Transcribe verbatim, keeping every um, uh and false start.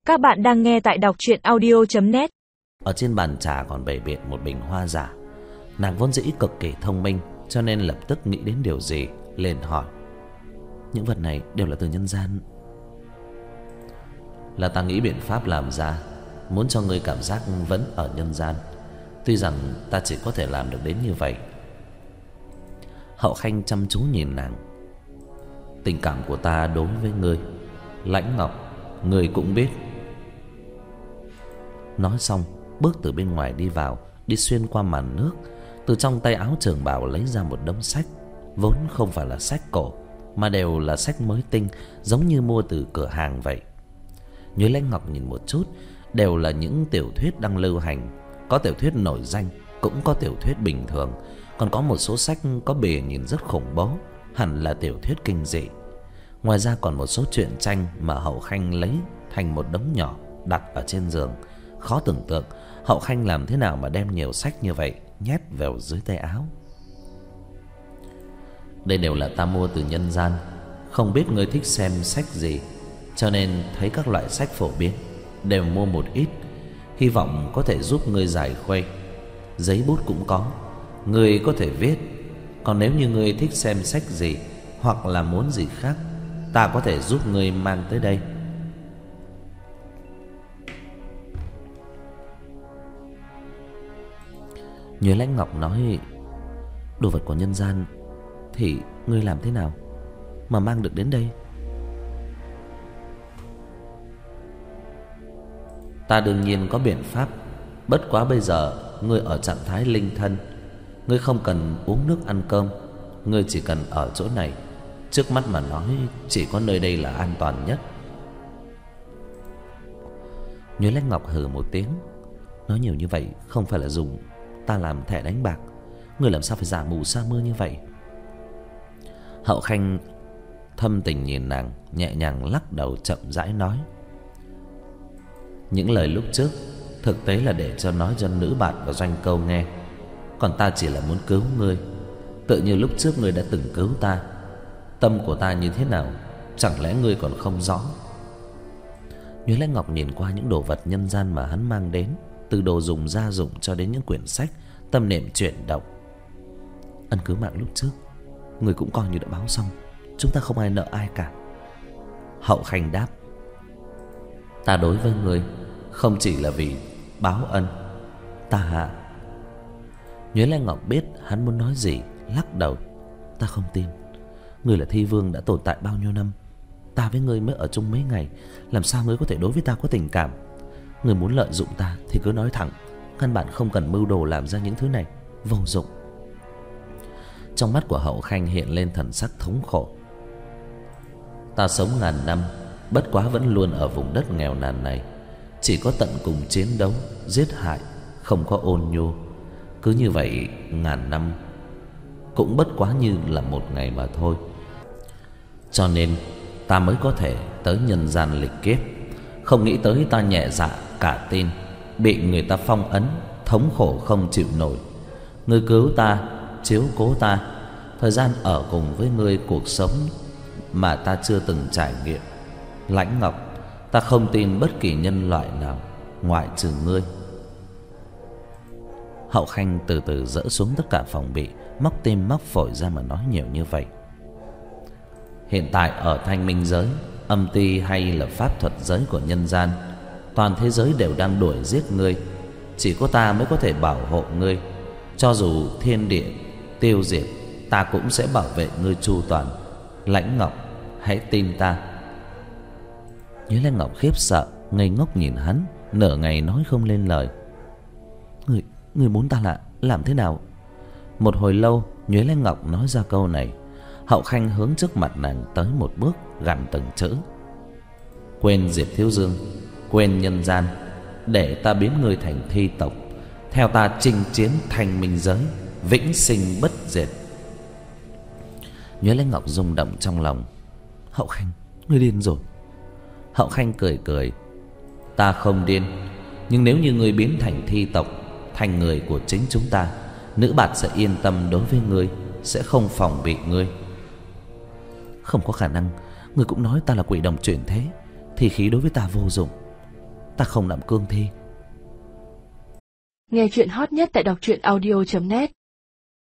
Các bạn đang nghe tại đọc truyện audio chấm net. Ở trên bàn trà còn bày biện một bình hoa giả. Nàng vốn dĩ cực kỳ thông minh, cho nên lập tức nghĩ đến điều gì liền hỏi: những vật này đều là từ nhân gian? Là ta nghĩ biện pháp làm ra, muốn cho ngươi cảm giác vẫn ở nhân gian. Tuy rằng ta chỉ có thể làm được đến như vậy. Hậu Khanh chăm chú nhìn nàng. Tình cảm của ta đối với ngươi, Lãnh Ngọc, ngươi cũng biết. Nói xong, bước từ bên ngoài đi vào, đi xuyên qua màn nước, từ trong tay áo trường bào lấy ra một đống sách, vốn không phải là sách cổ, mà đều là sách mới tinh, giống như mua từ cửa hàng vậy. Nhuế Lãnh Ngọc nhìn một chút, đều là những tiểu thuyết đang lưu hành, có tiểu thuyết nổi danh, cũng có tiểu thuyết bình thường, còn có một số sách có bìa nhìn rất khủng bố, hẳn là tiểu thuyết kinh dị. Ngoài ra còn một số truyện tranh mà Hậu Khanh lấy thành một đống nhỏ đặt ở trên giường. Khó tưởng tượng Hậu Khanh làm thế nào mà đem nhiều sách như vậy nhét vào dưới tay áo. Đây đều là ta mua từ nhân gian, không biết ngươi thích xem sách gì, cho nên thấy các loại sách phổ biến đều mua một ít, hy vọng có thể giúp ngươi giải khuây. Giấy bút cũng có, ngươi có thể viết. Còn nếu như ngươi thích xem sách gì hoặc là muốn gì khác, ta có thể giúp ngươi mang tới đây. Nhuế Lãnh Ngọc nói: đồ vật của nhân gian thì ngươi làm thế nào mà mang được đến đây? Ta đương nhiên có biện pháp, bất quá bây giờ ngươi ở trạng thái linh thân, ngươi không cần uống nước ăn cơm, ngươi chỉ cần ở chỗ này. Trước mắt mà nói, chỉ có nơi đây là an toàn nhất. Nhuế Lãnh Ngọc hừ một tiếng, nói nhiều như vậy không phải là dùng ta làm thẻ đánh bạc, ngươi làm sao phải giả mù sa mưa như vậy? Hậu Khanh thâm tình nhìn nàng, nhẹ nhàng lắc đầu chậm rãi nói: những lời lúc trước thực tế là để cho nói cho nữ bạn và Doanh Câu nghe, còn ta chỉ là muốn cứu ngươi, tự như lúc trước ngươi đã từng cứu ta. Tâm của ta như thế nào, chẳng lẽ ngươi còn không rõ? Nhuế Lãnh Ngọc nhìn qua những đồ vật nhân gian mà hắn mang đến, từ đồ dùng gia dụng cho đến những quyển sách, tâm niệm chuyển động. Ân cứu mạng lúc trước người cũng coi như đã báo xong, chúng ta không ai nợ ai cả. Hậu Khanh đáp: ta đối với ngươi không chỉ là vì báo ân. Ta hạ. Nhuế Lãnh Ngọc biết hắn muốn nói gì, lắc đầu: ta không tin. Ngươi là thi vương đã tồn tại bao nhiêu năm, ta với ngươi mới ở chung mấy ngày, làm sao ngươi có thể đối với ta có tình cảm? Ngươi muốn lợi dụng ta thì cứ nói thẳng, căn bản không cần mưu đồ làm ra những thứ này, vô dụng. Trong mắt của Hậu Khanh hiện lên thần sắc thống khổ. Ta sống ngàn năm, bất quá vẫn luôn ở vùng đất nghèo nàn này, chỉ có tận cùng chiến đấu, giết hại, không có ôn nhu. Cứ như vậy ngàn năm cũng bất quá như là một ngày mà thôi. Cho nên ta mới có thể tới nhân gian lịch kiếp. Không nghĩ tới ta nhẹ dạ cả tin, bị người ta phong ấn, thống khổ không chịu nổi. Ngươi cứu ta, chiếu cố ta, thời gian ở cùng với ngươi cuộc sống mà ta chưa từng trải nghiệm. Lãnh Ngọc, ta không tin bất kỳ nhân loại nào ngoại trừ ngươi. Hậu Khanh từ từ dỡ xuống tất cả phòng bị, móc tim móc phổi ra mà nói nhiều như vậy. Hiện tại ở Thanh Minh giới, âm ti hay là pháp thuật giới của nhân gian, toàn thế giới đều đang đuổi giết ngươi. Chỉ có ta mới có thể bảo hộ ngươi. Cho dù thiên địa tiêu diệt, ta cũng sẽ bảo vệ ngươi chu toàn. Lãnh Ngọc, hãy tin ta. Nhuế Lãnh Ngọc khiếp sợ, ngây ngốc nhìn hắn, nửa ngày nói không lên lời. Ngươi, ngươi muốn ta là làm thế nào? Một hồi lâu, Nhuế Lãnh Ngọc nói ra câu này. Hậu Khanh hướng trước mặt nàng tới một bước, gằn từng chữ: quên Diệp Thiếu Dương, quên nhân gian, để ta biến ngươi thành thi tộc, theo ta chinh chiến Thanh Minh giới, vĩnh sinh bất diệt. Nhuế Lãnh Ngọc rung động trong lòng. Hậu Khanh, ngươi điên rồi. Hậu Khanh cười cười: ta không điên, nhưng nếu như ngươi biến thành thi tộc, thành người của chính chúng ta, nữ bạt sẽ yên tâm đối với ngươi, sẽ không phòng bị ngươi. Không có khả năng. Ngươi cũng nói ta là quỷ đồng chuyển thế, thì khí đối với ta vô dụng. ta không làm cương thi. Nghe chuyện hot nhất tại đọc truyện audio chấm net.